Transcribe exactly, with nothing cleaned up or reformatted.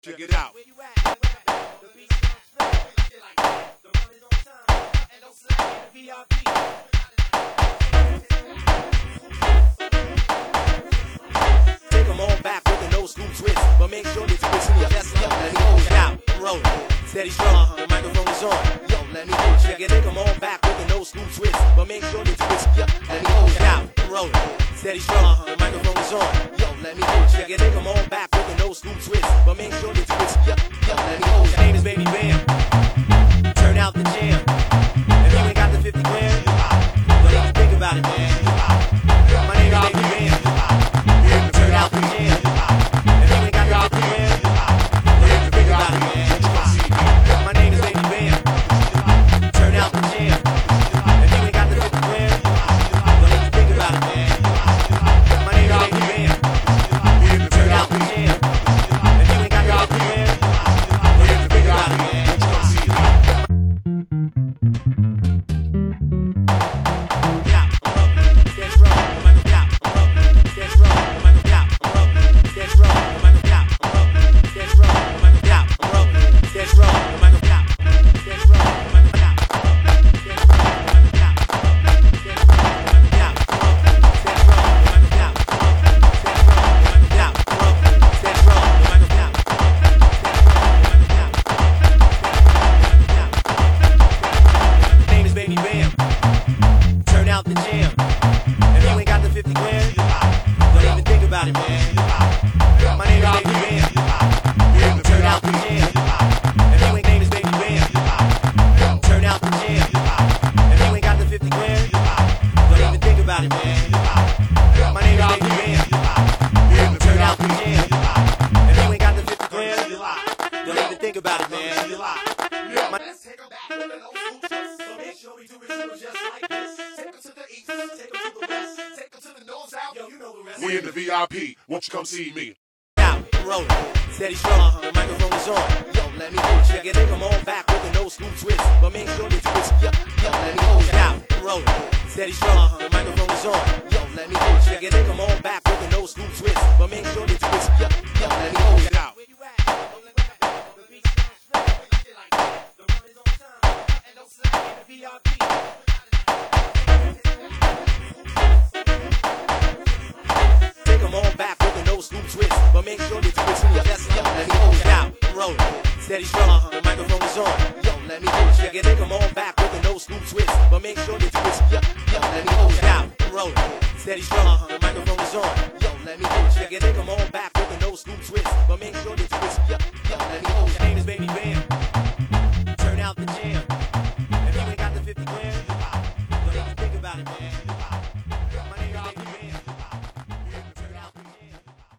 Check it out. Take them all back with a no school twist, but make sure that you listen to your best. Yo, let me hold it out. I'm rolling. Steady strong. The microphone is on. Yo, let me hold it. Check it. Take them all back with a no school twist, but make sure that you listen. Yo, let me hold it out. I'm rolling. Steady strong. The microphone is on. Yo, let me hold it. Check it. Take them all back with a no school twist, but make sure that you listen. Yo, yo, let me hold it. My name is Baby Bam. Turn out the jam. If you ain't got the fifty grand, don't even think about it, man. My name is Baby Bam. Turn out the jam. If you ain't got the fifty grand, don't even think about it, man. My name is Baby Bam. Turn out the jam. If you ain't got the fifty grand, don't even think about it, man. My name is Baby Bam. Turn out the jam. If you ain't got the fifty grand, don't even think about it, man. Turn out the jam. If you ain't got the fifty grand, don't even think about it, man. My name is Baby Bam. Turn out the jam. If you ain't name is Baby Bam. Turn out the jam. If you ain't got the fifty grand, don't even think about it, man. My name is Baby Bam. Turn out the jam. If you ain't got the fifty grand, don't even think about it, man. My Let's take them back with an old school twist. So make sure we do it just like this. Take them to the east, take them to the west, take them to the north, south. Yo, you know the rest. We in the V I P. Won't you come see me? Out, rolling, steady strong. The microphone is on. Yo, let me hold it. Check it. Take them all back with a no school twist, but make sure that you listen. Yo, yo, let me hold it. Out, rolling, steady strong. The microphone is on. Yo, let me hold it. Check it. Take them all back with a no school twist, but make sure that you listen. Yo, yo, let me hold it. Out. Take them all back with a no school twist, but make sure that you listen to your best. Yo, let me hold it out. I'm rolling, steady strong. The microphone is on. Yo, let me hold it. Check it. Take them all back with a no school twist, but make sure that you listen. Yo, yo, let me hold it out. I'm rolling, steady strong. The microphone is on. Yo, let me hold it. Check it. Take them all back with a no school twist, but make sure that you listen. Yo, yo, let me hold it.